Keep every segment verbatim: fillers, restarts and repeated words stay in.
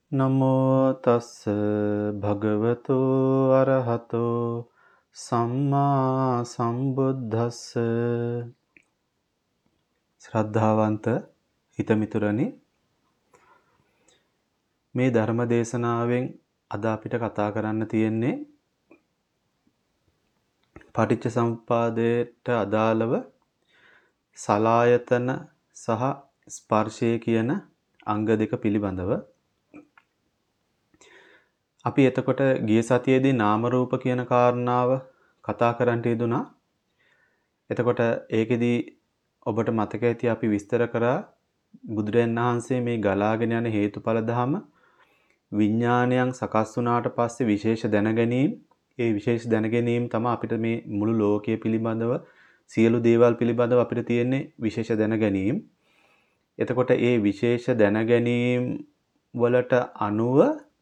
නමෝ තස්ස භගවතු අරහතෝ සම්මා සම්බුද්දස්ස ශ්‍රද්ධාවන්ත හිතමිතුරනි මේ ධර්ම දේශනාවෙන් අද අපිට කතා කරන්න තියෙන්නේ පටිච්ච සමුප්පාදයට අදාළව සලායතන සහ ස්පර්ශය කියන අංග දෙක පිළිබඳව අපි එතකොට ගිය සතියේදී නාම රූප කියන කාරණාව කතා කරන්නට යෙදුනා. එතකොට ඒකෙදි ඔබට මතක ඇති අපි විස්තර කරා බුදුරජාණන් වහන්සේ මේ ගලාගෙන යන හේතුඵල ධම විඥානයන් සකස් වුණාට පස්සේ විශේෂ දැනගැනීම ඒ විශේෂ දැනගැනීම තමයි අපිට මේ මුළු ලෝකයේ පිළිබඳව සියලු දේවල් පිළිබඳව අපිට තියෙන්නේ විශේෂ දැනගැනීම. එතකොට ඒ විශේෂ දැනගැනීම වලට අනුව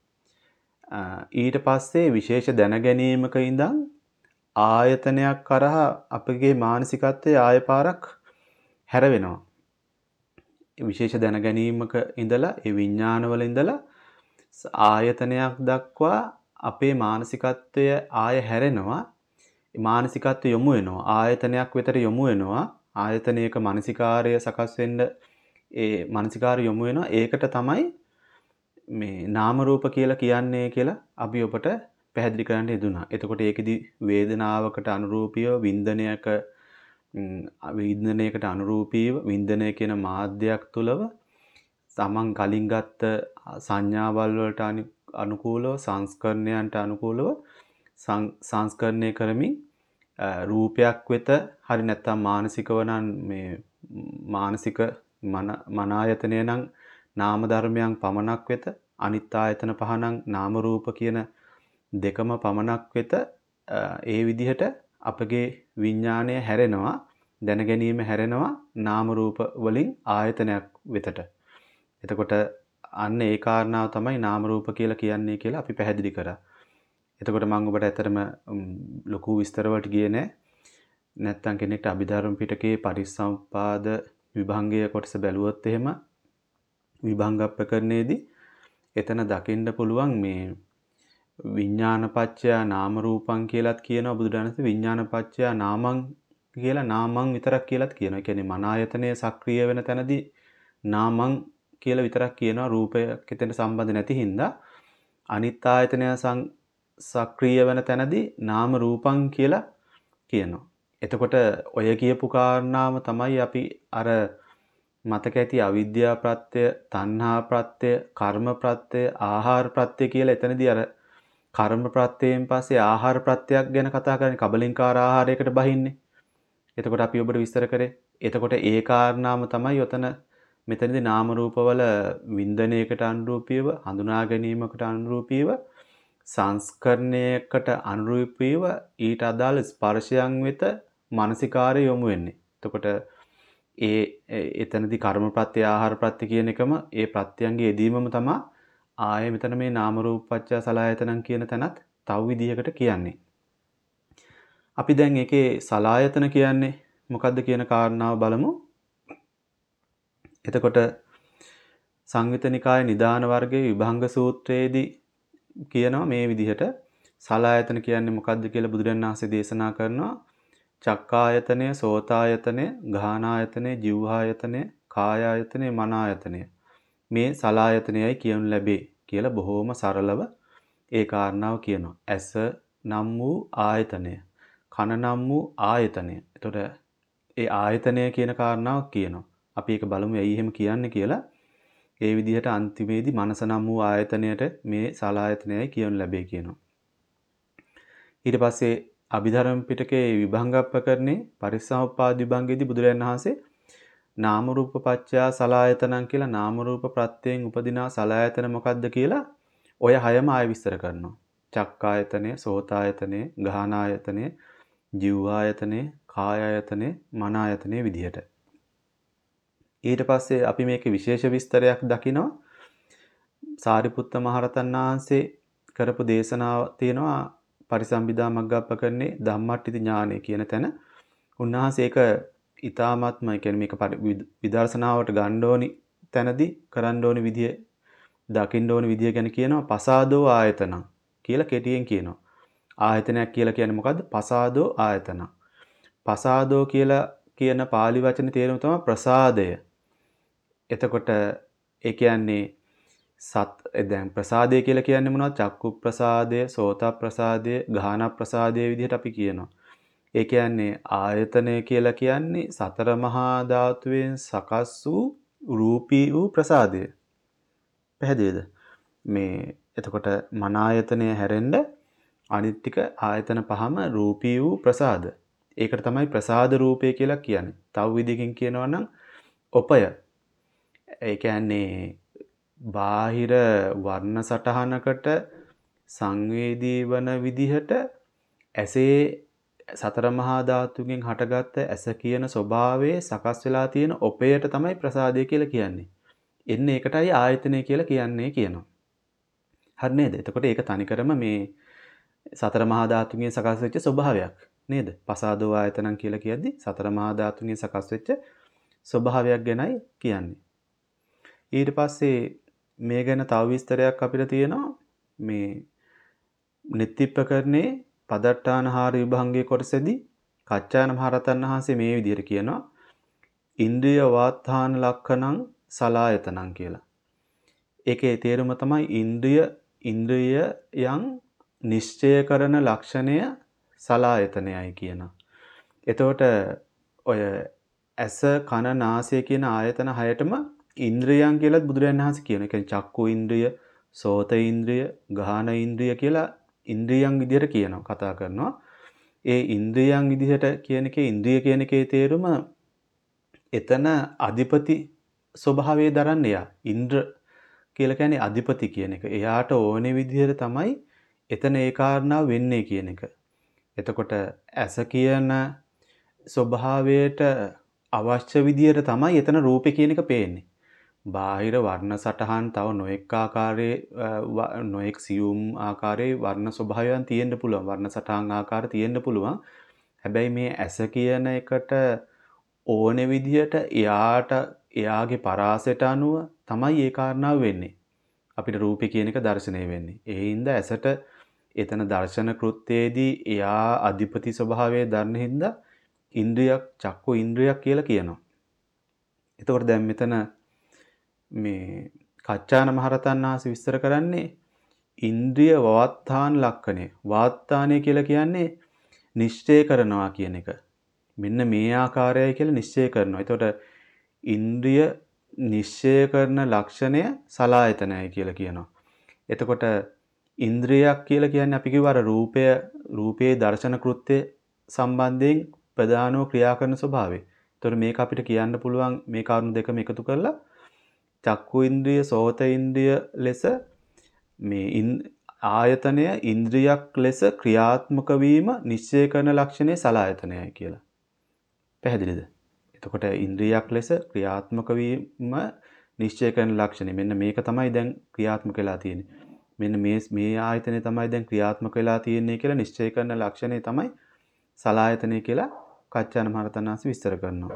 ඊට පස්සේ විශේෂ දැනගැනීමක ඉඳන් ආයතනයක් කරහා අපගේ මානසිකත්වයේ ආය පාරක් හැරවෙනවා. විශේෂ දැනගැනීමක ඉඳලා ඒ විඥානවල ඉඳලා ආයතනයක් දක්වා අපේ මානසිකත්වය ආය හැරෙනවා. මානසිකත්වය යොමු වෙනවා. ආයතනයක් වෙතට යොමු වෙනවා. ආයතනයක මානසිකාරය සකස් වෙන්න ඒ මානසිකාරය යොමු වෙනවා. ඒකට තමයි මේ නාම රූප කියලා කියන්නේ කියලා අපි ඔබට පැහැදිලි කරන්න යෙදුනා. එතකොට ඒකෙදි වේදනාවකට අනුරූපීව වින්දනයක වින්දනයකට අනුරූපීව වින්දනය කියන මාධ්‍යයක් තුලව තමන් කලින් ගත්ත සංඥාවල් වලට අනුකූලව සංස්කරණයන්ට අනුකූලව සංස්කරණය කරමින් රූපයක් වෙත හරි නැත්නම් මානසිකව නම් මේ මානසික මන ආයතනය නම් නාම ධර්මයන් පමණක් වෙත අනිත් ආයතන පහනම් නාම රූප කියන දෙකම පමණක් වෙත ඒ විදිහට අපගේ විඥාණය හැරෙනවා දැනගැනීම හැරෙනවා නාම රූප වලින් ආයතනයක් වෙතට. එතකොට අන්න ඒ කාරණාව තමයි නාම රූප කියලා කියන්නේ කියලා අපි පැහැදිලි කරා. එතකොට මම ඔබට ඇත්තටම ලොකු විස්තර වලට ගියේ නෑ. නැත්තම් කෙනෙක්ට අභිධර්ම පිටකේ පටිච්චසමුප්පාද විභංගය කොටස බැලුවොත් එහෙම විභංග ප්‍රකරණයේදී එතන දකින්න පුළුවන් මේ විඥානපච්චය නාම රූපං කියලාත් කියනවා බුදුදහමේ විඥානපච්චය නාමං කියලා නාමං විතරක් කියලාත් කියනවා. ඒ කියන්නේ මන ආයතනය සක්‍රිය වෙන තැනදී නාමං කියලා විතරක් කියනවා රූපයක් එතන සම්බන්ධ නැති හින්දා අනිත් ආයතනය සක්‍රිය වෙන තැනදී නාම රූපං කියලා කියනවා. එතකොට ඔය කියපු කාරණාව තමයි අපි අර මතක ඇති අවිද්‍යා ප්‍රත්‍ය, තණ්හා ප්‍රත්‍ය, කර්ම ප්‍රත්‍ය, ආහාර ප්‍රත්‍ය කියලා එතනදී අර කර්ම ප්‍රත්‍යයෙන් පස්සේ ආහාර ප්‍රත්‍යක් ගැන කතා කරන්නේ කබලින්කාර ආහාරයකට බහින්නේ. එතකොට අපි ඔබට විස්තර කරේ. එතකොට ඒ කාරණාම තමයි ඔතන මෙතනදී නාම රූපවල වින්දනයකට අනුරූපීව, හඳුනා ගැනීමකට අනුරූපීව, සංස්කරණයකට අනුරූපීව ඊට අදාළ ස්පර්ශයන් වෙත මානසිකාරය යොමු වෙන්නේ. එතකොට ඒ එතනදී කර්ම ප්‍රත්‍ය ආහාර ප්‍රත්‍ය කියන එකම ඒ ප්‍රත්‍යයන්ගේ යෙදීමම තමයි ආයේ මෙතන මේ නාම රූප පත්‍ය සලආයතනං කියන තැනත් තව විදිහකට කියන්නේ. අපි දැන් ඒකේ සලආයතන කියන්නේ මොකද්ද කියන කාරණාව බලමු. එතකොට සංයුත නිකායේ නිදාන වර්ගයේ විභංග සූත්‍රයේදී කියනවා මේ විදිහට සලආයතන කියන්නේ මොකද්ද කියලා බුදුරජාණන් වහන්සේ දේශනා කරනවා. චක්කායතනය, සෝතායතනය, ගාහනායතනය, ජීවහායතනය, කායායතනය, මනායතනය මේ සලායතනයයි කියනු ලැබේ කියලා බොහොම සරලව ඒ කාරණාව කියනවා. ඇස නම් වූ ආයතනය, කන නම් වූ ආයතනය. එතකොට ඒ ආයතනය කියන කාරණාව කියනවා. අපි ඒක බලමු ඇයි එහෙම කියන්නේ කියලා. ඒ විදිහට අන්තිමේදී මනස නම් වූ ආයතනයට මේ සලායතනයයි කියනු ලැබේ කියනවා. ඊට පස්සේ අභිධර්ම පිටකයේ විභංග ප්‍රකරණේ පරිසම්පාද විභංගයේදී බුදුරජාණන් වහන්සේ නාම රූප පත්‍ය සලආයතනං කියලා නාම රූප ප්‍රත්‍යයෙන් උපදිනා සලආයතන මොකද්ද කියලා ඔය හයම ආය විස්තර කරනවා. චක්කායතනය, සෝතායතනය, ගාහනායතනය, ජීවායතනය, කායායතනය, මනායතනය විදිහට. ඊට පස්සේ අපි මේකේ විශේෂ විස්තරයක් දකිනවා. සාරිපුත්ත මහරහතන් වහන්සේ කරපු දේශනාව තියෙනවා පරිසම්බිදා මග්ගප්පකරණේ ධම්මට්ඨිති ඥානය කියන තැන. උන්වහන්සේ ඒක ඊ타මාත්ම කියන්නේ මේක විදර්ශනාවට ගන්න ඕනි තැනදී කරන්න ඕනි විදිය දකින්න ඕන විදිය ගැන කියනවා පසාදෝ ආයතන කියලා කෙටියෙන් කියනවා. ආයතනයක් කියලා කියන්නේ මොකද්ද? පසාදෝ ආයතන. පසාදෝ කියලා කියන pāli වචනේ තේරුම තමයි ප්‍රසාදය. එතකොට ඒ කියන්නේ සත් දැන් ප්‍රසාදය කියලා කියන්නේ මොනවද? චක්කු ප්‍රසාදය, සෝත ප්‍රසාදය, ගාහන ප්‍රසාදය විදිහට අපි කියනවා. ඒ කියන්නේ ආයතනය කියලා කියන්නේ සතර මහා ධාතුවෙන් සකස් වූ රූපී වූ ප්‍රසාදය. පැහැදිලිද? මේ එතකොට මන ආයතනය හැරෙන්න අනිත් ටික ආයතන පහම රූපී වූ ප්‍රසාද. ඒකට තමයි ප්‍රසාද රූපය කියලා කියන්නේ. තව විදිහකින් කියනවා නම් ඔපය. ඒ කියන්නේ බාහිර වර්ණ සටහනකට සංවේදී වන විදිහට ඇසේ සතර මහා ධාතුකින් හටගත්ත ඇස කියන ස්වභාවයේ සකස් වෙලා තියෙන ඔපයට තමයි ප්‍රසාදය කියලා කියන්නේ. එන්නේ ඒකටයි ආයතනය කියලා කියන්නේ කියනවා. හරි නේද? එතකොට ඒක තනිකරම මේ සතර මහා ධාතුන්ගෙන් සකස් වෙච්ච ස්වභාවයක් නේද? පසාදෝ ආයතනං කියලා කියද්දි සතර මහා ධාතුන්ගෙන් සකස් වෙච්ච ස්වභාවයක් ගැනයි කියන්නේ. ඊට පස්සේ මේ ගැන තව විස්තරයක් අපිට තියෙනවා මේ නිත්‍යප්පකරණේ පදට්ඨාන හාර විභංගයේ කොටසේදී කච්චායන මහරහතන් වහන්සේ මේ විදිහට කියනවා ඉන්ද්‍රිය වාත්තාන ලක්ෂණං සලායතනං කියලා. ඒකේ තේරුම තමයි ඉන්ද්‍රිය ඉන්ද්‍රියයන් නිශ්චය කරන ලක්ෂණය සලායතනයයි කියනවා. එතකොට ඔය ඇස කන නාසය කියන ආයතන හයටම ඉන්ද්‍රියයන් කියලා බුදුරජාණන් වහන්සේ කියන. ඒ කියන්නේ චක්කු ඉන්ද්‍රිය, සෝත ඉන්ද්‍රිය, ගාහන ඉන්ද්‍රිය කියලා ඉන්ද්‍රියන් විදිහට කියනවා කතා කරනවා. ඒ ඉන්ද්‍රියන් විදිහට කියන එකේ ඉන්ද්‍රිය කියන එකේ තේරුම එතන අධිපති ස්වභාවය දරන්නේ යා. ඉන්ද්‍ර කියලා කියන්නේ අධිපති කියන එක. එයාට ඕනේ විදිහට තමයි එතන ඒ කාරණාව වෙන්නේ කියන එක. එතකොට ඇස කියන ස්වභාවයට අවශ්‍ය විදිහට තමයි එතන රූපේ කියන එක පේන්නේ. බාහිර වර්ණ සටහන් තව නොඑක් ආකාරයේ නොඑක් සියුම් ආකාරයේ වර්ණ ස්වභාවයන් තියෙන්න පුළුවන්. වර්ණ සටහන් ආකාර තියෙන්න පුළුවන්. හැබැයි මේ ඇස කියන එකට ඕනේ විදිහට එයාට එයාගේ පරාසයට අනුව තමයි ඒ කාරණාව වෙන්නේ. අපිට රූපේ කියන එක දැర్శණය වෙන්නේ. ඒ හින්දා ඇසට එතන දර්ශන කෘත්‍යයේදී එයා අධිපති ස්වභාවයේ දරන හින්දා ඉන්ද්‍රියක් චක්කු ඉන්ද්‍රියක් කියලා කියනවා. එතකොට දැන් මෙතන මේ කච්චායන මහරහතන් වහන්සේ විස්තර කරන්නේ ඉන්ද්‍රිය වාත්තාන ලක්ෂණය. වාත්තානය කියලා කියන්නේ නිශ්චය කරනවා කියන එක. මෙන්න මේ ආකාරයයි කියලා නිශ්චය කරනවා. එතකොට ඉන්ද්‍රිය නිශ්චය කරන ලක්ෂණය සලායතනයි කියලා කියනවා. එතකොට ඉන්ද්‍රියක් කියලා කියන්නේ අපි කිව්ව අර රූපය රූපයේ දර්ශන කෘත්‍ය සම්බන්ධයෙන් ප්‍රධානව ක්‍රියා කරන ස්වභාවය. එතකොට මේක අපිට කියන්න පුළුවන් මේ කරුණු දෙකම එකතු කරලා චක්කු ඉන්ද්‍රිය, සෝත ඉන්ද්‍රිය ලෙස මේ ආයතනය ඉන්ද්‍රියක් ලෙස ක්‍රියාත්මක වීම නිශ්චය කරන ලක්ෂණය සලායතනයයි කියලා. පැහැදිලිද? එතකොට ඉන්ද්‍රියක් ලෙස ක්‍රියාත්මක වීම නිශ්චය කරන ලක්ෂණය. මෙන්න මේක තමයි දැන් ක්‍රියාත්මක වෙලා තියෙන්නේ. මෙන්න මේ මේ ආයතනය තමයි දැන් ක්‍රියාත්මක වෙලා තියෙන්නේ කියලා නිශ්චය කරන ලක්ෂණය තමයි සලායතනය කියලා කච්චායන මහරහතන් වහන්සේ විස්තර කරනවා.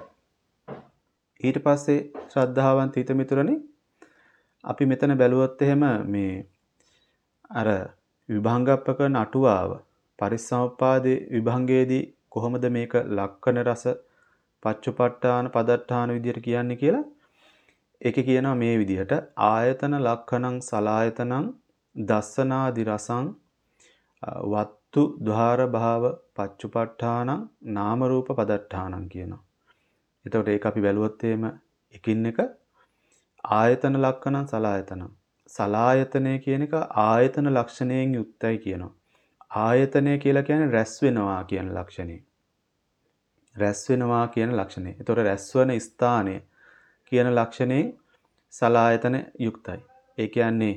ඊට පස්සේ ශ්‍රද්ධාවන්ත හිත මිතුරනි අපි මෙතන බැලුවොත් එහෙම මේ අර විභංගප්පකරන අටුවාව පරිසම්පාදේ විභංගයේදී කොහොමද මේක ලක්කන රස පච්චුපට්ඨාන පදට්ඨාන විදියට කියන්නේ කියලා ඒකේ කියනවා මේ විදිහට ආයතන ලක්ඛණං සලායතනං දස්සනාදි රසං වත්තු ద్వාර භාව පච්චුපට්ඨානං නාම රූප පදට්ඨානං කියනවා. එතකොට ඒක අපි බැලුවොත් එහෙම එකින් එක ආයතන ලක්ඛණං සලායතනං සලායතනය කියන එක ආයතන ලක්ෂණයෙන් යුක්තයි කියනවා. ආයතනය කියලා කියන්නේ රැස් වෙනවා කියන ලක්ෂණය. රැස් වෙනවා කියන ලක්ෂණය. එතකොට රැස්වන ස්ථානය කියන ලක්ෂණයෙන් සලායතන යුක්තයි. ඒ කියන්නේ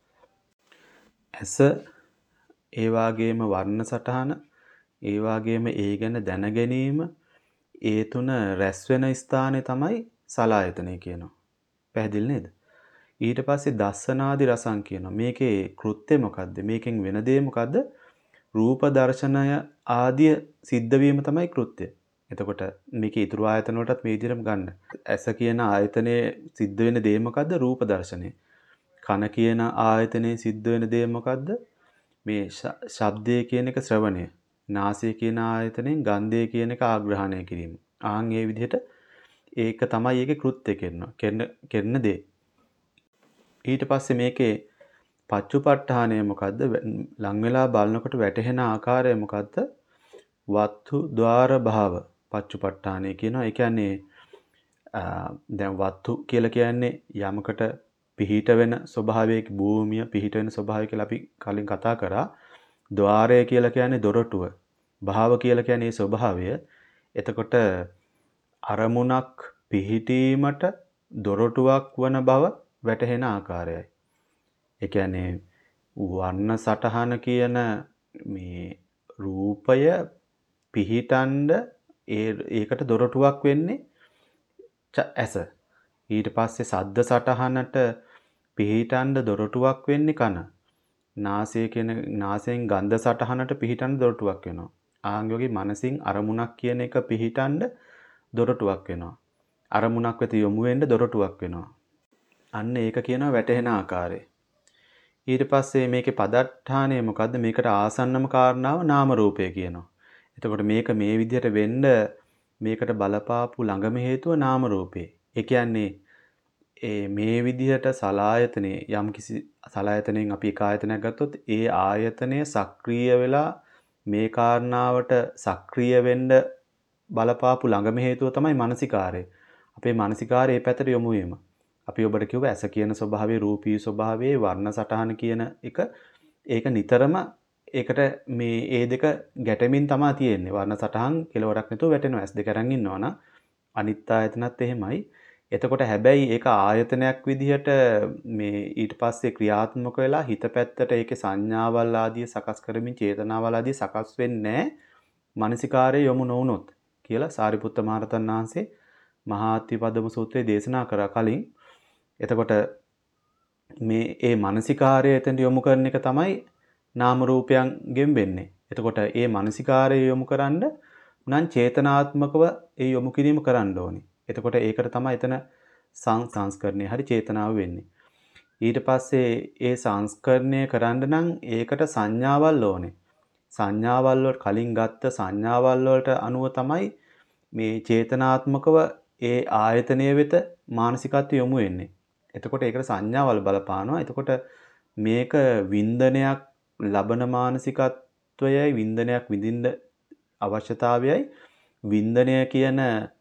ඇස ඒ වාගේම වර්ණ සටහන ඒ වාගේම ඒ ගැන දැන ගැනීම ඒ තුන රැස් වෙන ස්ථානය තමයි සලායතනය කියනවා. පැහැදිලි නේද? ඊට පස්සේ දස්සනාදි රසං කියනවා. මේකේ කෘත්‍ය මොකද්ද? මේකෙන් වෙන දේ මොකද්ද? රූප දර්ශනය ආදිය සිද්ධ වීම තමයි කෘත්‍ය. එතකොට මේකේ ඊතුරු ආයතන වලටත් මේ විදිහටම ගන්න. ඇස කියන ආයතනයේ සිද්ධ වෙන දේ මොකද්ද? රූප දර්ශනය. කන කියන ආයතනයේ සිද්ධ වෙන දේ මොකද්ද? මේ ශබ්දය කියන එක ශ්‍රවණය. නාසය කියන ආයතනයෙන් ගන්ධය කියන එක ආග්‍රහණය කිරීම. ආන් ඒ විදිහට ඒක තමයි ඒකේ කෘත්‍ය කරනවා. කරන කරන දේ. ඊට පස්සේ මේකේ පච්චුපට්ඨානය මොකද්ද? ලං වෙලා බලනකොට වැටහෙන ආකාරය මොකද්ද? වත්තු ద్వාර භාව පච්චුපට්ඨානය කියනවා. ඒ කියන්නේ දැන් වත්තු කියලා කියන්නේ යමකට පිහිට වෙන ස්වභාවයක භූමිය පිහිට වෙන ස්වභාවය කියලා අපි කලින් කතා කරා. ద్వාරය කියලා කියන්නේ දොරටුව. භාව කියලා කියන්නේ ස්වභාවය. එතකොට අරමුණක් පිහිටීමට දොරටුවක් වන බව වැටහෙන ආකාරයයි. ඒ කියන්නේ වර්ණ සටහන කියන මේ රූපය පිහිටන්ඩ ඒ ඒකට දොරටුවක් වෙන්නේ ඇස. ඊට පස්සේ සද්ද සටහනට පිහිටන්ඩ දොරටුවක් වෙන්නේ කන. නාසය කියන නාසයෙන් ගන්ධ සටහනට පිහිටන්ඩ දොරටුවක් වෙනවා. ආන් වගේ මනසින් අරමුණක් කියන එක පිහිටන්ඩ දොරටුවක් වෙනවා. අරමුණක් වෙත යොමු වෙන්න දොරටුවක් වෙනවා. අන්න ඒක කියනවා වැටහෙන ආකාරය. ඊට පස්සේ මේකේ පදට්ඨානය මොකද්ද? මේකට ආසන්නම කාරණාව නාම රූපය කියනවා. එතකොට මේක මේ විදිහට වෙන්න මේකට බලපාපු ළඟම හේතුව නාම රූපේ. ඒ කියන්නේ ඒ මේ විදිහට සලායතනේ යම් කිසි සලායතනෙන් අපි එක ආයතනයක් ගත්තොත් ඒ ආයතනය සක්‍රිය වෙලා මේ කාරණාවට සක්‍රිය වෙන්න බලපාපු ළඟම හේතුව තමයි මානසිකාරය. අපේ මානසිකාරය ඒ පැත්තට යොමු වීම. අපි ඔබට කිව්ව ඇස කියන ස්වභාවයේ රූපී ස්වභාවයේ වර්ණ සටහන කියන එක ඒක නිතරම ඒකට මේ ඒ දෙක ගැටෙමින් තමයි තියෙන්නේ. වර්ණ සටහන් කෙලවරක් නැතුව වැටෙනවා. ඇස් දෙක අරන් ඉන්නවනම් අනිත් ආයතනත් එහෙමයි. එතකොට හැබැයි ඒක ආයතනයක් විදිහට මේ ඊට පස්සේ ක්‍රියාත්මක වෙලා හිත පැත්තට ඒකේ සංඥාවල් ආදී සකස් කරමින් චේතනාවල් ආදී සකස් වෙන්නේ නැහැ. මානසිකාරයේ යොමු නොවුනොත් කියලා සාරිපුත්ත මහරහතන් වහන්සේ මහාත්තිපදම සූත්‍රයේ දේශනා කරා කලින්. එතකොට මේ ඒ මානසිකාරය එතෙන්ට යොමු කරන එක තමයි නාම රූපයන්ගෙන් වෙන්නේ. එතකොට ඒ මානසිකාරය යොමු කරන්න නම් චේතනාත්මකව ඒ යොමු කිරීම කරන්න ඕනේ. එතකොට ඒකට තමයි එතන සංස්කරණය හරි චේතනාව වෙන්නේ. ඊට පස්සේ ඒ සංස්කරණය කරන්න නම් ඒකට සංඥාවල් ඕනේ. සංඥාවල් වල කලින් ගත්ත සංඥාවල් වලට අනුව තමයි මේ චේතනාත්මකව ඒ ආයතනය වෙත මානසිකත්වය යොමු වෙන්නේ. එතකොට ඒකට සංඥාවල් බලපානවා. එතකොට මේක වින්දනයක් ලබන මානසිකත්වයයි වින්දනයක් විඳින්න අවශ්‍යතාවයයි වින්දනය කියන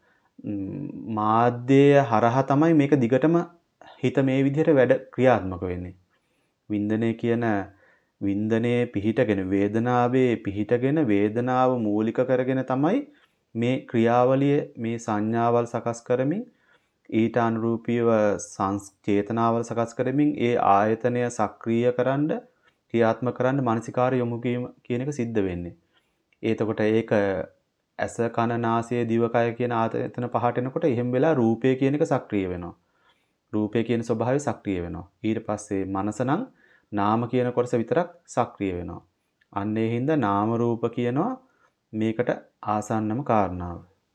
මාධ්‍යය හරහා තමයි මේක දිගටම හිත මේ විදිහට වැඩ ක්‍රියාත්මක වෙන්නේ. වින්දනය කියන වින්දනයේ පිහිටගෙන වේදනාවේ පිහිටගෙන වේදනාව මූලික කරගෙන තමයි මේ ක්‍රියාවලිය මේ සංඥාවල් සකස් කරමින් ඊට අනුරූපීව සංචේතනාවල් සකස් කරමින් ඒ ආයතනය සක්‍රිය කරන්න ක්‍රියාත්මක කරන්න මානසිකාර යොමු කියන එක සිද්ධ වෙන්නේ. එතකොට ඒක ඇස කන නාසය දිවකය කියන ආයතන පහට එනකොට එහෙම වෙලා රූපය කියන එක සක්‍රිය වෙනවා. රූපය කියන ස්වභාවය සක්‍රිය වෙනවා. ඊට පස්සේ මනස නම් නාම කියන කොටස විතරක් සක්‍රිය වෙනවා. අන්න ඒ හින්දා නාම රූප කියනවා මේකට ආසන්නම කාරණාව.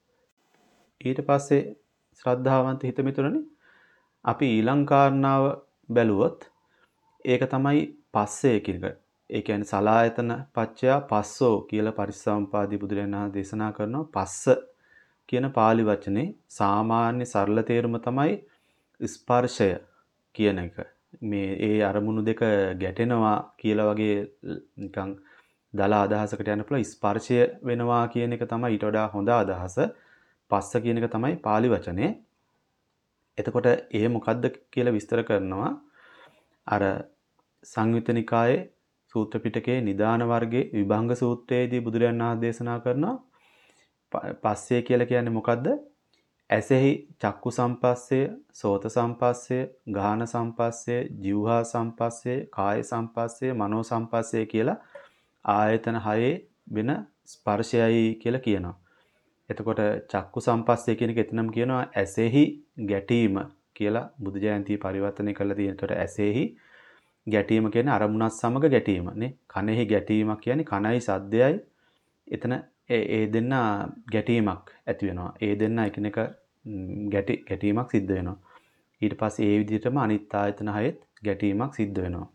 ඊට පස්සේ ශ්‍රද්ධාවන්ත හිත මිතුරනි අපි ඊළඟ කාරණාව බැලුවොත් ඒක තමයි පස්සේ කියන එක. ඒ කියන්නේ සලායතන පච්චයා පස්සෝ කියලා පරිසම්පාදී බුදුරජාණන් වහන්සේ දේශනා කරනවා. පස්ස කියන pāli වචනේ සාමාන්‍ය සරල තේරුම තමයි ස්පර්ශය කියන එක. මේ ඒ අරමුණු දෙක ගැටෙනවා කියලා වගේ නිකන් දල අදහසකට යන්න පුළුවන්. ස්පර්ශය වෙනවා කියන එක තමයි ඊට වඩා හොඳ අදහස. පස්ස කියන එක තමයි pāli වචනේ. එතකොට ඒ මොකද්ද කියලා විස්තර කරනවා. අර සංයුත්ත නිකායේ සූත්‍ර පිටකයේ නිදාන වර්ගයේ විභංග සූත්‍රයේදී බුදුරජාණන් වහන්සේ දේශනා කරනවා පස්සේ කියලා කියන්නේ මොකද්ද? ඇසෙහි චක්කු සම්පස්සය, සෝත සම්පස්සය, ගාහන සම්පස්සය, જીවහා සම්පස්සය, කාය සම්පස්සය, මනෝ සම්පස්සය කියලා ආයතන හයේ වෙන ස්පර්ශයයි කියලා කියනවා. එතකොට චක්කු සම්පස්සය කියන එක එතනම කියනවා ඇසෙහි ගැටීම කියලා බුදු ජයන්තිය පරිවර්තනය කරලා තියෙන. එතකොට ඇසෙහි ගැටීම කියන්නේ අරමුණත් සමග ගැටීම නේ. කනෙහි ගැටීමක් කියන්නේ කනයි සද්දයයි එතන ඒ දෙන්න ගැටීමක් ඇති වෙනවා. ඒ දෙන්න එකිනෙක ගැටි ගැටීමක් සිද්ධ වෙනවා. ඊට පස්සේ ඒ විදිහටම අනිත් ආයතන හයෙත් ගැටීමක් සිද්ධ වෙනවා.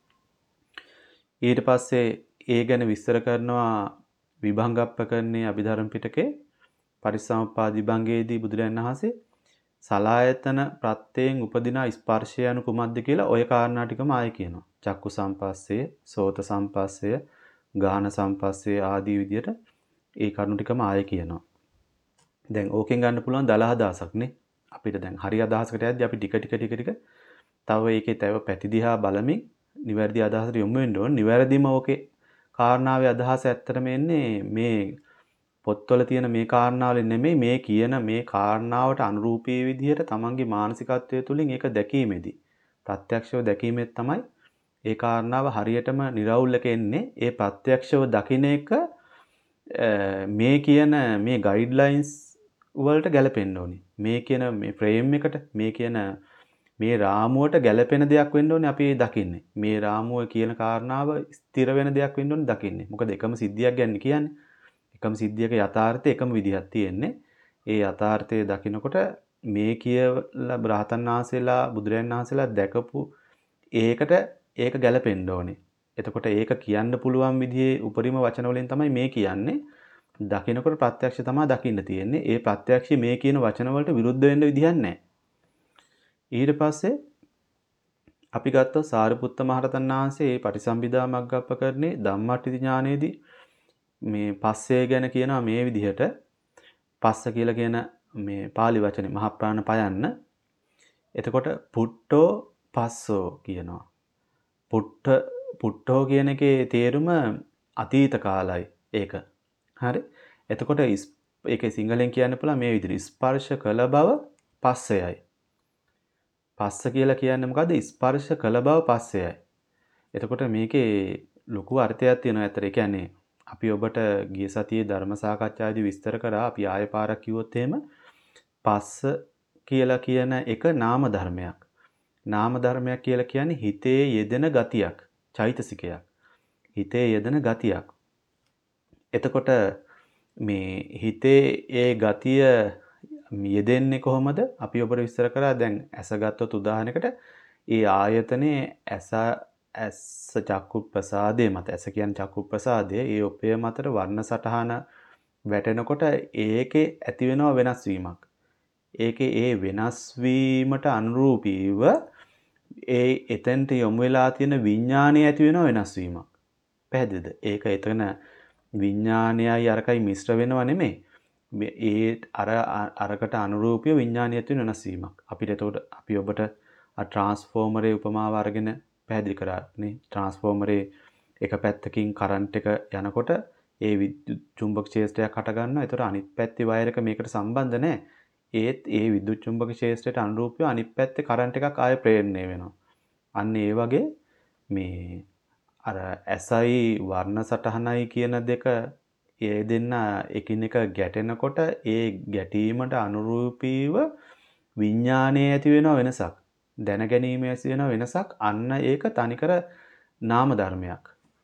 ඊට පස්සේ ඒ ගැන විස්තර කරනවා විභංගප්පකරණේ අභිධර්ම පිටකේ පටිච්චසමුප්පාද විභංගයේදී බුදුරජාණන් වහන්සේ සලායතන ප්‍රත්‍යයෙන් උපදින ස්පර්ශය anu කුමක්ද කියලා ওই කාරණා ටිකම ආයෙ කියනවා. චක්කු සම්පස්සේ, සෝත සම්පස්සේ, ගාහන සම්පස්සේ ආදී විදියට ඒ කරුණු ටිකම ආයෙ කියනවා. දැන් ඕකෙන් ගන්න පුළුවන් දල අදහසක් නේ. අපිට දැන් හරි අදහසකට යද්දී අපි ටික ටික ටික ටික තව ඒකේ තව පැති දිහා බලමින් නිවැරදි අදහසට යොමු වෙන්න ඕන. නිවැරදිම ඕකේ කාරණාවේ අදහස ඇත්තටම එන්නේ මේ පොත්වල තියෙන මේ කාරණාවල නෙමෙයි මේ කියන මේ කාරණාවට අනුරූපී විදිහට තමන්ගේ මානසිකත්වය තුළින් ඒක දැකීමේදී ප්‍රත්‍යක්ෂව දැකීමෙත් තමයි ඒ කාරණාව හරියටම නිරවුල්ලක එන්නේ. ඒ ප්‍රත්‍යක්ෂව දකින්න එක මේ කියන මේ ගයිඩ්ලයින්ස් වලට ගැලපෙන්න ඕනේ. මේ කියන මේ ෆ්‍රේම් එකට මේ කියන මේ රාමුවට ගැලපෙන දෙයක් වෙන්න ඕනේ අපි දකින්නේ. මේ රාමුව කියන කාරණාව ස්ථිර වෙන දෙයක් වෙන්න ඕනේ දකින්නේ. මොකද එකම සිද්ධියක් ගැන කියන්නේ. එකම සිද්ධියක යථාර්ථය එකම විදිහක් තියෙන්නේ. ඒ යථාර්ථය දකිනකොට මේ කියලා බ්‍රහතන් වහන්සේලා බුදුරයන් වහන්සේලා දැකපු ඒකට ඒක ගැලපෙන්න ඕනේ. එතකොට ඒක කියන්න පුළුවන් විදිහේ උපරිම වචන වලින් තමයි මේ කියන්නේ. දකිනකොට ප්‍රත්‍යක්ෂ තමයි දකින්න තියෙන්නේ. ඒ ප්‍රත්‍යක්ෂය මේ කියන වචන වලට විරුද්ධ වෙන්න විදිහක් නැහැ. ඊට පස්සේ අපි ගත්තා සාරිපුත්ත මහරහතන් වහන්සේ මේ පටිසම්භිදා මග්ගප්පකරණේ ධම්මට්ටි ඥානයේදී මේ පස්සේ ගැන කියනවා මේ විදිහට. පස්ස කියලා කියන මේ pāli වචනේ මහ ප්‍රාණ පයන්න. එතකොට පුට්ටෝ පස්සෝ කියනවා. පුට්ට පුට්ටෝ කියන එකේ තේරුම අතීත කාලයි ඒක. හරි. එතකොට ඒකේ සිංහලෙන් කියන්න පුළුවන් මේ විදිහට ස්පර්ශ කළ බව පස්සයයි. පස්ස කියලා කියන්නේ මොකද්ද? ස්පර්ශ කළ බව පස්සයයි. එතකොට මේකේ ලොකු අර්ථයක් තියෙනවා. ඇත්තට ඒ කියන්නේ අපි ඔබට ගිය සතියේ ධර්ම සාකච්ඡාවේදී විස්තර කරා. අපි ආයෙ පාරක් කිව්වොත් එහෙම පස්ස කියලා කියන එක නාම ධර්මයක්. නාම ධර්මයක් කියලා කියන්නේ හිතේ යෙදෙන ගතියක්, චෛතසිකයක්. හිතේ යෙදෙන ගතියක්. එතකොට මේ හිතේ ඒ ගතිය යෙදෙන්නේ කොහොමද? අපි ඔබට විස්තර කරා. දැන් ඇස ගත්තොත් උදාහරණයකට ඒ ආයතනේ ඇස ඇස චක්කු ප්‍රසාදයේ මත ඇස කියන්නේ චක්කු ප්‍රසාදයේ ඒ ඔපය මතට වර්ණ සටහන වැටෙනකොට ඒකේ ඇති වෙනව වෙනස් වීමක්. ඒකේ ඒ වෙනස් වීමට අනුරූපීව ඒ එතෙන්ට යොමු වෙලා තියෙන විඥානය ඇති වෙනව වෙනස් වීමක්. පැහැදිලිද? ඒක එතන විඥානයයි අරකයි මිශ්‍ර වෙනව නෙමෙයි. ඒ අර අරකට අනුරූපීව විඥානය ඇති වෙන වෙනස් වීමක්. අපිට එතකොට අපි ඔබට ආ ට්‍රාන්ස්ෆෝමරේ උපමාව අරගෙන පැහැදිලි කරා නේ. ට්‍රාන්ස්ෆෝමරේ එක පැත්තකින් කරන්ට් එක යනකොට ඒ විද්‍යුත් චුම්බක ක්ෂේත්‍රයක් හට ගන්නවා. ඒතර අනිත් පැත්තේ වයර් එක මේකට සම්බන්ධ නැහැ. ඒත් ඒ විද්‍යුත් චුම්බක ක්ෂේත්‍රයට අනුරූපව අනිත් පැත්තේ කරන්ට් එකක් ආයෙ ප්‍රේරණය වෙනවා. අන්න ඒ වගේ මේ අර ඇසයි වර්ණ සටහනයි කියන දෙක ඒ දෙන්න එකිනෙක ගැටෙනකොට ඒ ගැටීමට අනුරූපීව විඥානයේ ඇති වෙන වෙනසක්. දැනගැනීම ඇති වෙන වෙනසක්. අන්න ඒක තනිකර නාම ධර්මයක්.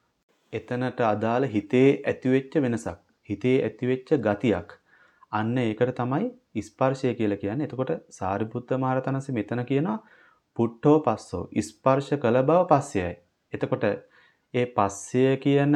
එතනට අදාළ හිතේ ඇතිවෙච්ච වෙනසක්. හිතේ ඇතිවෙච්ච ගතියක්. අන්න ඒකට තමයි ස්පර්ශය කියලා කියන්නේ. එතකොට සාරිපුත්ත මහරහතන් වහන්සේ මෙතන කියනවා පුට්ඨෝ පස්සෝ ස්පර්ශ කළ බව පස්සයයි. එතකොට ඒ පස්සය කියන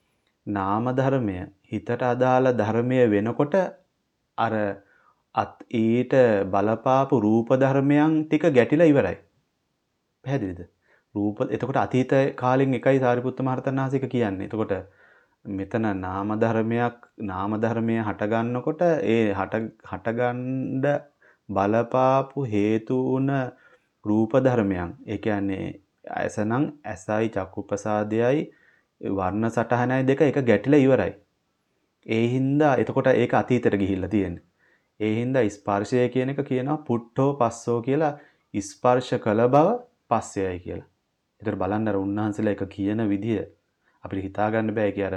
නාම ධර්මය හිතට අදාළ ධර්මය වෙනකොට අර අත් ඊට බලපාපු රූප ධර්මයන් ටික ගැටිලා ඉවරයි. පැහැදිලිද? රූප එතකොට අතීත කාලෙන් එකයි සාරිපුත්ත මහරහතන් වහන්සේ කියන්නේ. එතකොට මෙතන නාම ධර්මයක් නාම ධර්මය හට ගන්නකොට ඒ හට හටගන්න බලපාපු හේතු වුණ රූප ධර්මයන්. ඒ කියන්නේ ඇසනම් ඇසයි චක්කු ප්‍රසාදයයි වර්ණ සටහනයි දෙක එක ගැටිලා ඉවරයි. ඒ හින්දා එතකොට ඒක අතීතයට ගිහිල්ලා තියෙන්නේ. ඒ හින්දා ස්පර්ශය කියන එක කියනවා පුට්ඨෝ පස්සෝ කියලා. ස්පර්ශ කළ බව පස්සයයි කියලා. ඒතර බලන්න අර උන්වහන්සේලා එක කියන විදිය අපිට හිතා ගන්න බෑ. ඒක අර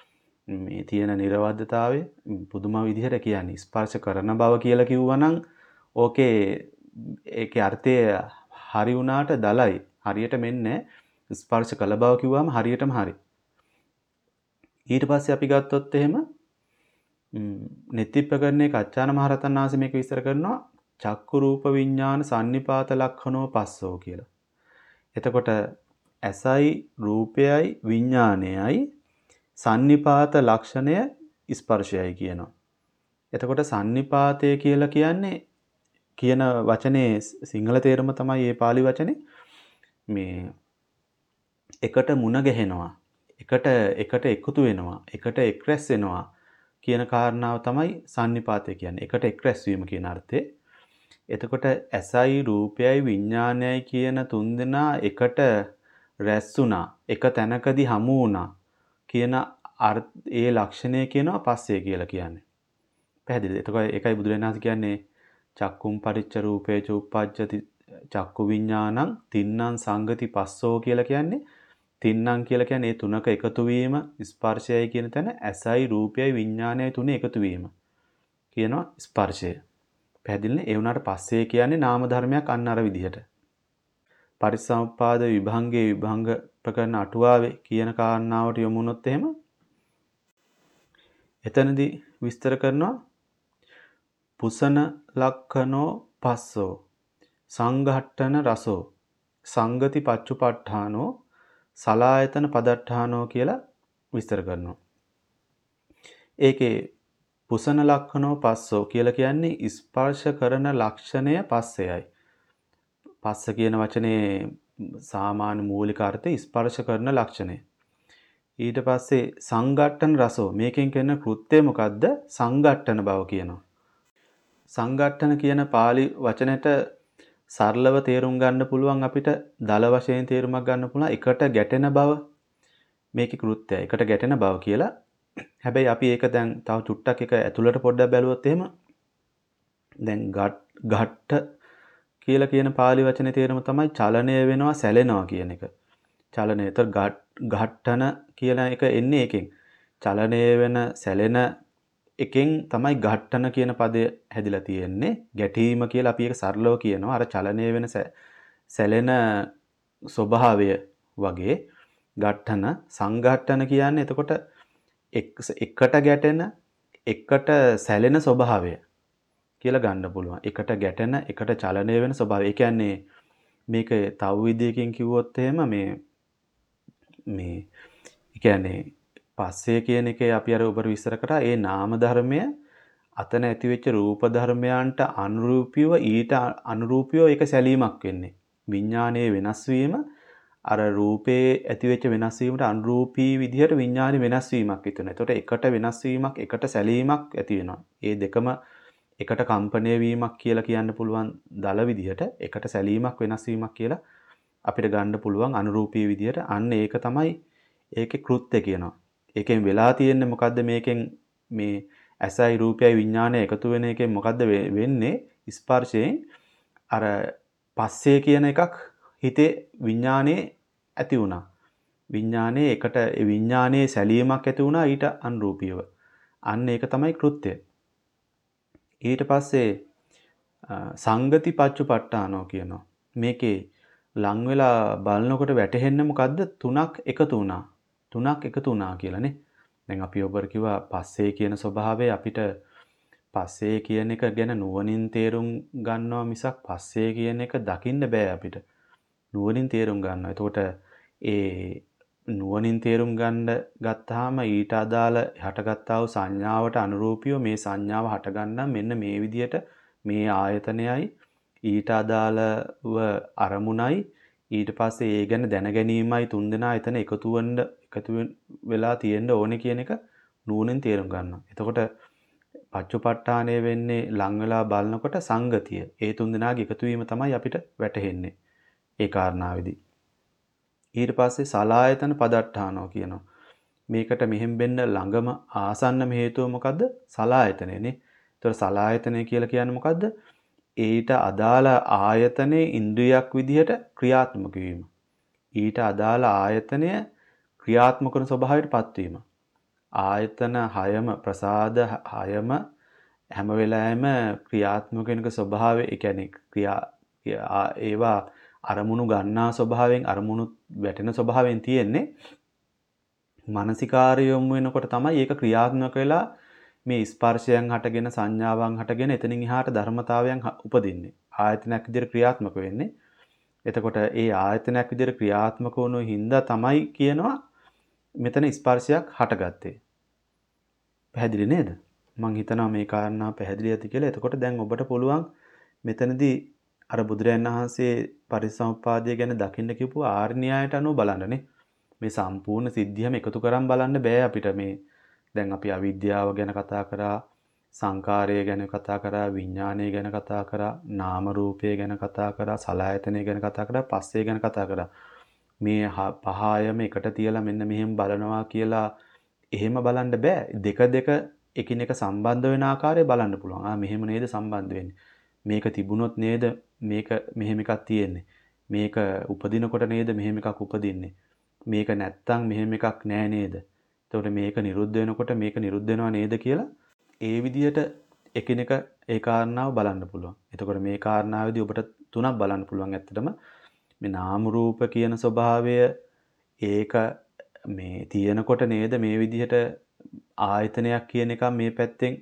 මේ තියෙන නිර්වද්‍යතාවය පුදුම විදිහට කියන්නේ. ස්පර්ශ කරන බව කියලා කිව්වනම් ඕකේ ඒකේ අර්ථය හරි වුණාට දලයි. හරියට මෙන්නේ ස්පර්ශ කළ බව කිව්වම හරියටම හරි. ඊට පස්සේ අපි ගත්තොත් එහෙම නෙත්තිප්පකරණේ කච්චාන මහරහතන් වහන්සේ මේක විස්තර කරනවා චක්කු රූප විඥාන සන්නිපාත ලක්ෂණෝ පස්සෝ කියලා. එතකොට ඇසයි රූපයයි විඥානයයි සන්නිපාත ලක්ෂණය ස්පර්ශයයි කියනවා. එතකොට සන්නිපාතය කියලා කියන්නේ කියන වචනේ සිංහල තේරුම තමයි මේ pāli වචනේ මේ එකට මුණ ගැහෙනවා. එකට එකට එකතු වෙනවා. එකට එක්රැස් වෙනවා කියන කාරණාව තමයි සන්නිපාතය කියන්නේ. එකට එක්රැස් වීම කියන අර්ථේ. එතකොට ඇසයි රූපයයි විඥානයයි කියන තුන්දෙනා එකට රැස් වුණා. එක තැනකදී හමු වුණා කියන ඒ ලක්ෂණය කියනවා පස්සේ කියලා කියන්නේ. පැහැදිලිද? එතකොට ඒකයි බුදුරජාණන් වහන්සේ කියන්නේ චක්කුම් පරිච්ඡ රූපේ චුප්පජ්ජති චක්කු විඥානං තින්නම් සංගති පස්සෝ කියලා කියන්නේ. තින්නම් කියලා කියන්නේ මේ තුනක එකතු වීම ස්පර්ශයයි කියන තැන ඇසයි රූපයයි විඥානයයි තුනේ එකතු වීම කියනවා ස්පර්ශය. පැහැදිලිනේ? ඒ වුණාට පස්සේ කියන්නේ නාම ධර්මයක් අන්න අර විදිහට. පරිසම්පාද විභංගේ විභංග ප්‍රකරණ අටුවාවේ කියන කාරණාවට යොමු වුණොත් එහෙම එතනදී විස්තර කරනවා පුසන ලක්ඛනෝ පස්සෝ සංඝට්ඨන රසෝ සංගති පච්චුපට්ඨානෝ සලායතන පදට්ඨානෝ කියලා විස්තර කරනවා. ඒකේ පුසන ලක්ඛනෝ පස්සෝ කියලා කියන්නේ ස්පර්ශ කරන ලක්ෂණය පස්සෙයයි. පස්ස කියන වචනේ සාමාන්‍ය මූලික අර්ථය ස්පර්ශ කරන ලක්ෂණය. ඊට පස්සේ සංඝට්ඨන රසෝ මේකෙන් කියන කෘත්‍යය මොකද්ද? සංඝට්ඨන බව කියනවා. සංඝට්ඨන කියන pāli වචනෙට සරලව තේරුම් ගන්න පුළුවන් අපිට දල වශයෙන් තේරුමක් ගන්න පුළුවන් එකට ගැටෙන බව මේකේ කෘත්‍යය එකට ගැටෙන බව කියලා. හැබැයි අපි ඒක දැන් තව චුට්ටක් එක ඇතුළට පොඩ්ඩක් බැලුවොත් එහෙම දැන් ඝට්ට කියලා කියන pāli වචනේ තේරුම තමයි චලනය වෙනවා සැලෙනවා කියන එක. චලනය. ඒතර ඝට්ටන කියන එක එන්නේ එකෙන්. චලනය වෙන සැලෙන එකෙන් තමයි ඝට්ටන කියන පදය හැදිලා තියෙන්නේ. ගැටීම කියලා අපි ඒක සරලව කියනවා. අර චලනය වෙන සැලෙන ස්වභාවය වගේ ඝට්ටන සංඝට්ටන කියන්නේ එතකොට එකට ගැටෙන එකට සැලෙන ස්වභාවය කියලා ගන්න පුළුවන්. එකට ගැටෙන එකට චලනය වෙන ස්වභාවය. ඒ කියන්නේ මේක තව විදියකින් කිව්වොත් එහෙම මේ මේ ඒ කියන්නේ පස්සේ කියන එකේ අපි අර ඔබට විස්තර කරා ඒ නාම ධර්මය අතන ඇති වෙච්ච රූප ධර්මයන්ට අනුරූපීව ඊට අනුරූපීව ඒක සැලීමක් වෙන්නේ. විඥානයේ වෙනස් වීම අර රූපේ ඇති වෙච්ච වෙනස් වීමට අනුරූපී විදිහට විඥානි වෙනස් වීමක් හිතෙනවා. එතකොට එකට වෙනස් වීමක් එකට සැලීමක් ඇති වෙනවා. ඒ දෙකම එකට කම්පණය වීමක් කියලා කියන්න පුළුවන් දල විදිහට එකට සැලීමක් වෙනස් වීමක් කියලා අපිට ගන්න පුළුවන් අනුරූපී විදිහට. අන්න ඒක තමයි ඒකේ කෘත්‍ය කියනවා. ඒකෙන් වෙලා තියෙන්නේ මොකද්ද මේකෙන් මේ ඇසයි රූපයයි විඥානය එකතු වෙන එකෙන් මොකද්ද වෙන්නේ? ස්පර්ශයෙන් අර පස්සේ කියන එකක් හිතේ විඥානයේ ඇති වුණා. විඥානයේ එකට විඥානයේ සැලීමක් ඇති වුණා ඊට අනුරූපීව. අන්න ඒක තමයි කෘත්‍ය. ඊට පස්සේ සංගති පච්චුපට්ඨානෝ කියනවා. මේකේ ලං වෙලා බලනකොට වැටහෙන්නේ මොකද්ද? තුනක් එකතු වුණා. තුනක් එකතු වුණා කියලානේ. දැන් අපි ඔබට කිව්වා පස්සේ කියන ස්වභාවය අපිට පස්සේ කියන එක ගැන නුවණින් තේරුම් ගන්නවා මිසක් පස්සේ කියන එක දකින්න බෑ අපිට. නුවණින් තේරුම් ගන්නවා. එතකොට ඒ නුවණින් තේරුම් ගන්න ගත්තාම ඊට අදාළ හටගත්තා වූ සංඥාවට අනුරූපීව මේ සංඥාව හටගන්නා මෙන්න මේ විදියට මේ ආයතනයයි ඊට අදාළව අරමුණයි ඊට පස්සේ ඒ ගැන දැන ගැනීමයි තුන්දෙනා එතන එකතු වෙන්න එකතු වෙලා තියෙන්න ඕනේ කියන එක නුවණින් තේරුම් ගන්නවා. එතකොට පච්චුපට්ඨානය වෙන්නේ ලං වෙලා බලනකොට සංගතිය. ඒ තුන්දෙනාගේ එකතු වීම තමයි අපිට වැටහෙන්නේ. ඒ කාරණාවේදී. ඊට පස්සේ සලායතන පදට්ඨානෝ කියනවා. මේකට මෙහෙම වෙන්න ළඟම ආසන්නම හේතුව මොකද්ද? සලායතනයනේ. ඒතර සලායතනය කියලා කියන්නේ මොකද්ද? ඊට අදාළ ආයතනයේ ඉන්ද්‍රියක් විදිහට ක්‍රියාත්මක වීම. ඊට අදාළ ආයතනය ක්‍රියාත්මක වන ස්වභාවයට පත්වීම. ආයතන හයම ප්‍රසාද හයම හැම වෙලාවෙම ක්‍රියාත්මක වෙනක ස්වභාවය ඒ කියන්නේ ක්‍රියා ඒවා අරමුණු ගන්නා ස්වභාවයෙන් අරමුණු වැටෙන ස්වභාවයෙන් තියෙන්නේ මානසිකාර්ය යොමු වෙනකොට තමයි ඒක ක්‍රියාත්මක වෙලා මේ ස්පර්ශයන් හටගෙන සංඥාවන් හටගෙන එතනින් එහාට ධර්මතාවයන් උපදින්නේ. ආයතනයක් විදිහට ක්‍රියාත්මක වෙන්නේ. එතකොට ඒ ආයතනයක් විදිහට ක්‍රියාත්මක වුණු හින්දා තමයි කියනවා මෙතන ස්පර්ශයක් හටගත්තේ. පැහැදිලි නේද? මම හිතනවා මේ කාරණා පැහැදිලි ඇති කියලා. එතකොට දැන් ඔබට පුළුවන් මෙතනදී අර බුදුරයන් වහන්සේ පරිසම්පාදය ගැන දකින්න කිව්ව ආර්ය න්‍යායට අනුව බලන්නනේ. මේ සම්පූර්ණ සිද්ධියම එකතු කරන් බලන්න බෑ අපිට. මේ දැන් අපි අවිද්‍යාව ගැන කතා කරා, සංකාරය ගැන කතා කරා, විඥානය ගැන කතා කරා, නාම රූපය ගැන කතා කරා, සලආයතනය ගැන කතා කරා, පස්සේ ගැන කතා කරා. මේ පහයම එකට තියලා මෙන්න මෙහෙම බලනවා කියලා එහෙම බලන්න බෑ. දෙක දෙක එකිනෙක සම්බන්ධ වෙන ආකාරය බලන්න පුළුවන්. ආ මෙහෙම නේද සම්බන්ධ වෙන්නේ. මේක තිබුණොත් නේද මේක මෙහෙම එකක් තියෙන්නේ. මේක උපදිනකොට නේද මෙහෙම එකක් උපදින්නේ. මේක නැත්තම් මෙහෙම එකක් නෑ නේද. එතකොට මේක නිරුද්ධ වෙනකොට මේක නිරුද්ධ වෙනවා නේද කියලා ඒ විදිහට එකිනෙක ඒ කාරණාව බලන්න පුළුවන්. එතකොට මේ කාරණාවේදී ඔබට තුනක් බලන්න පුළුවන් ඇත්තටම. මේ නාම රූප කියන ස්වභාවය ඒක මේ තියෙනකොට නේද මේ විදිහට ආයතනයක් කියන එක මේ පැත්තෙන්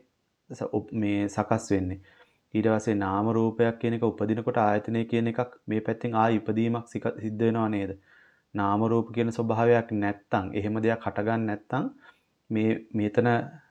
මේ සකස් වෙන්නේ. ඊට පස්සේ නාම රූපයක් කියන එක උපදිනකොට ආයතනය කියන එකක් මේ පැත්තෙන් ආයි ඉපදීමක් සිද්ධ වෙනව නේද? නාම රූප කියන ස්වභාවයක් නැත්තම් එහෙම දෙයක් හටගන්න නැත්තම් මේ මෙතන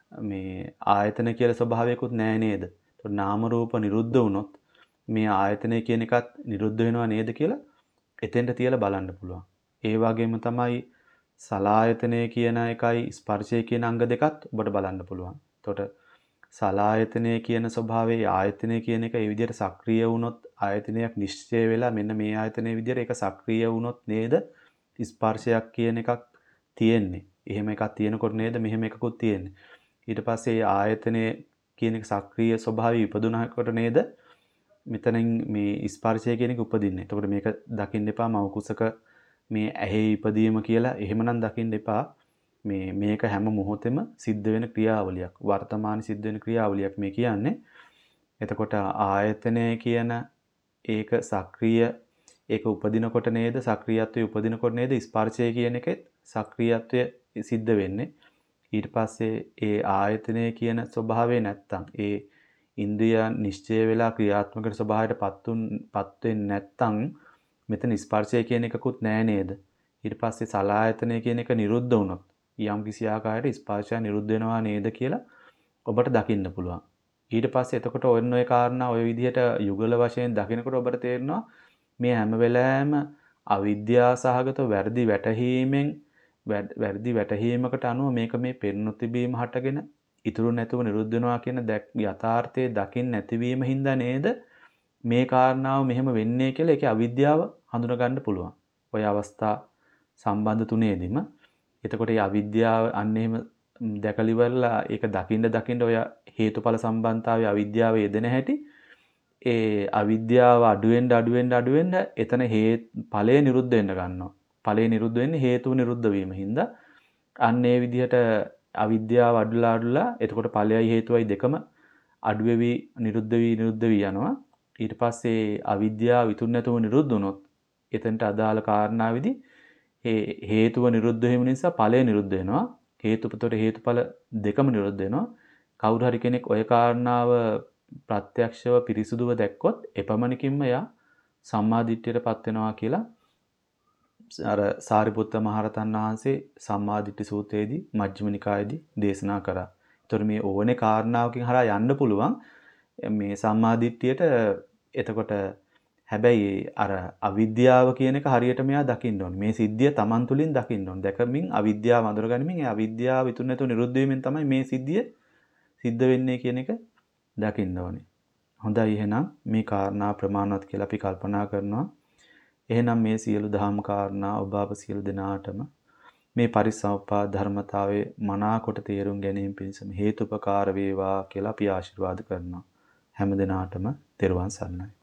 මේ ආයතන කියලා ස්වභාවයකුත් නැහැ නේද? ඒතකොට නාම රූප නිරුද්ධ වුණොත් මේ ආයතනය කියන එකත් නිරුද්ධ වෙනව නේද කියලා එතෙන්ට තියලා බලන්න පුළුවන්. ඒ වගේම තමයි සලායතනය කියන එකයි ස්පර්ශය කියන අංග දෙකත් ඔබට බලන්න පුළුවන්. එතකොට සලායතනය කියන ස්වභාවයේ ආයතනය කියන එක ඒ විදිහට සක්‍රිය වුණොත් ආයතනයක් නිශ්චය වෙලා මෙන්න මේ ආයතනයේ විදිහට ඒක සක්‍රිය වුණොත් නේද ස්පර්ශයක් කියන එකක් තියෙන්නේ. එහෙම එකක් තියෙනකොට නේද මෙහෙම එකකුත් තියෙන්නේ. ඊට පස්සේ ආයතනයේ කියන එක සක්‍රීය ස්වභාවය ඉපදුනකොට නේද මෙතනින් මේ ස්පර්ශය කියන එක උපදින්නේ. එතකොට මේක දකින්න එපා මව කුසක මේ ඇහි ඉපදීම කියලා එහෙමනම් දකින්න එපා. මේ මේක හැම මොහොතෙම සිද්ධ වෙන ක්‍රියාවලියක්. වර්තමාන සිද්ධ වෙන ක්‍රියාවලියක් මේ කියන්නේ. එතකොට ආයතනය කියන ඒක සක්‍රීය ඒක උපදිනකොට නේද සක්‍රීයත්වයේ උපදිනකොට නේද ස්පර්ශය කියන එකේ සක්‍රීයත්වය සිද්ධ වෙන්නේ. ඊට පස්සේ ඒ ආයතනය කියන ස්වභාවය නැත්තම් ඒ ඉන්ද්‍රිය නිශ්චය වෙලා ක්‍රියාත්මක ස්වභාවයට පත්ුන් පත් වෙන්නේ නැත්තම් මෙතන ස්පර්ශය කියන එකකුත් නැහැ නේද? ඊට පස්සේ සලආයතනය කියන එක නිරුද්ධ වුණොත් යම් කිසි ආකාරයකට ස්පර්ශය නිරුද්ධ වෙනවා නේද කියලා ඔබට දකින්න පුළුවන්. ඊට පස්සේ එතකොට ඔන්න ඔය කාරණා ඔය විදිහට යුගල වශයෙන් දකිනකොට ඔබට තේරෙනවා මේ හැම වෙලාවෙම අවිද්‍යාව සහගත වැරදි වැටහීමෙන් වැරදි වැටහීමකට අනුව මේක මේ පෙරණු තිබීම හටගෙන ඉතුරු නැතුව නිරුද්ධ වෙනවා කියන යථාර්ථයේ දකින්න නැතිවීම හින්දා නේද මේ කාරණාව මෙහෙම වෙන්නේ කියලා ඒකේ අවිද්‍යාව හඳුනා ගන්න පුළුවන්. ඔය අවස්ථා සම්බන්ධ තුනේදීම එතකොට මේ අවිද්‍යාව අන්න එහෙම දැකලිවලා ඒක දකින්න දකින්න ඔය හේතුඵල සම්බන්ධතාවයේ අවිද්‍යාව යෙදෙන හැටි ඒ අවිද්‍යාව අඩු වෙන්න අඩු වෙන්න අඩු වෙන්න එතන හේ ඵලය නිරුද්ධ වෙන්න ගන්නවා. ඵලය නිරුද්ධ වෙන්නේ හේතුව නිරුද්ධ වීම හින්දා. අන්න ඒ විදිහට අවිද්‍යාව අඩුලා අඩුලා එතකොට ඵලයයි හේතුවයි දෙකම අඩු වෙවි නිරුද්ධ වී නිරුද්ධ වී යනවා. ඊට පස්සේ අවිද්‍යාව ඉතුරු නැතුව නිරුද්ධ වුණොත් එතනට අදාළ කාරණාවේදී ඒ හේතුව නිරුද්ධ වීම නිසා ඵලය නිරුද්ධ වෙනවා. හේතුපතට හේතුඵල දෙකම නිරුද්ධ වෙනවා. කවුරු හරි කෙනෙක් ওই කාරණාව ප්‍රත්‍යක්ෂව පිරිසුදුව දැක්කොත් එපමණකින්ම යා සම්මාදිට්ඨියටපත් වෙනවා කියලා අර සාරිපුත්ත මහරතන් වහන්සේ සම්මාදිට්ඨි සූත්‍රයේදී මජ්ක්‍ධිම නිකායේදී දේශනා කරා. ඒතර මේ ඕනේ කාරණාවකින් හරහා යන්න පුළුවන් මේ සම්මාදිට්ඨියට. එතකොට හැබැයි අර අවිද්‍යාව කියන එක හරියට මෙයා දකින්න ඕනේ. මේ සිද්ධිය Taman තුලින් දකින්න ඕනේ. දැකමින් අවිද්‍යාව අඳුරගනිමින් ඒ අවිද්‍යාව ඉතුරු නැතුව නිරුද්ධ වීමෙන් තමයි මේ සිද්ධිය සිද්ධ වෙන්නේ කියන එක දකින්න ඕනේ. හොඳයි එහෙනම් මේ කාරණා ප්‍රමාණවත් කියලා අපි කල්පනා කරනවා. එහෙනම් මේ සියලු දහම් කාරණා ඔබ අප සියලු දෙනාටම මේ පරිසම්පාද ධර්මතාවයේ මනාකොට තේරුම් ගැනීම පිණිසම හේතුපකාර වේවා කියලා අපි ආශිර්වාද කරනවා. හැම දිනාටම තෙරුවන් සරණයි.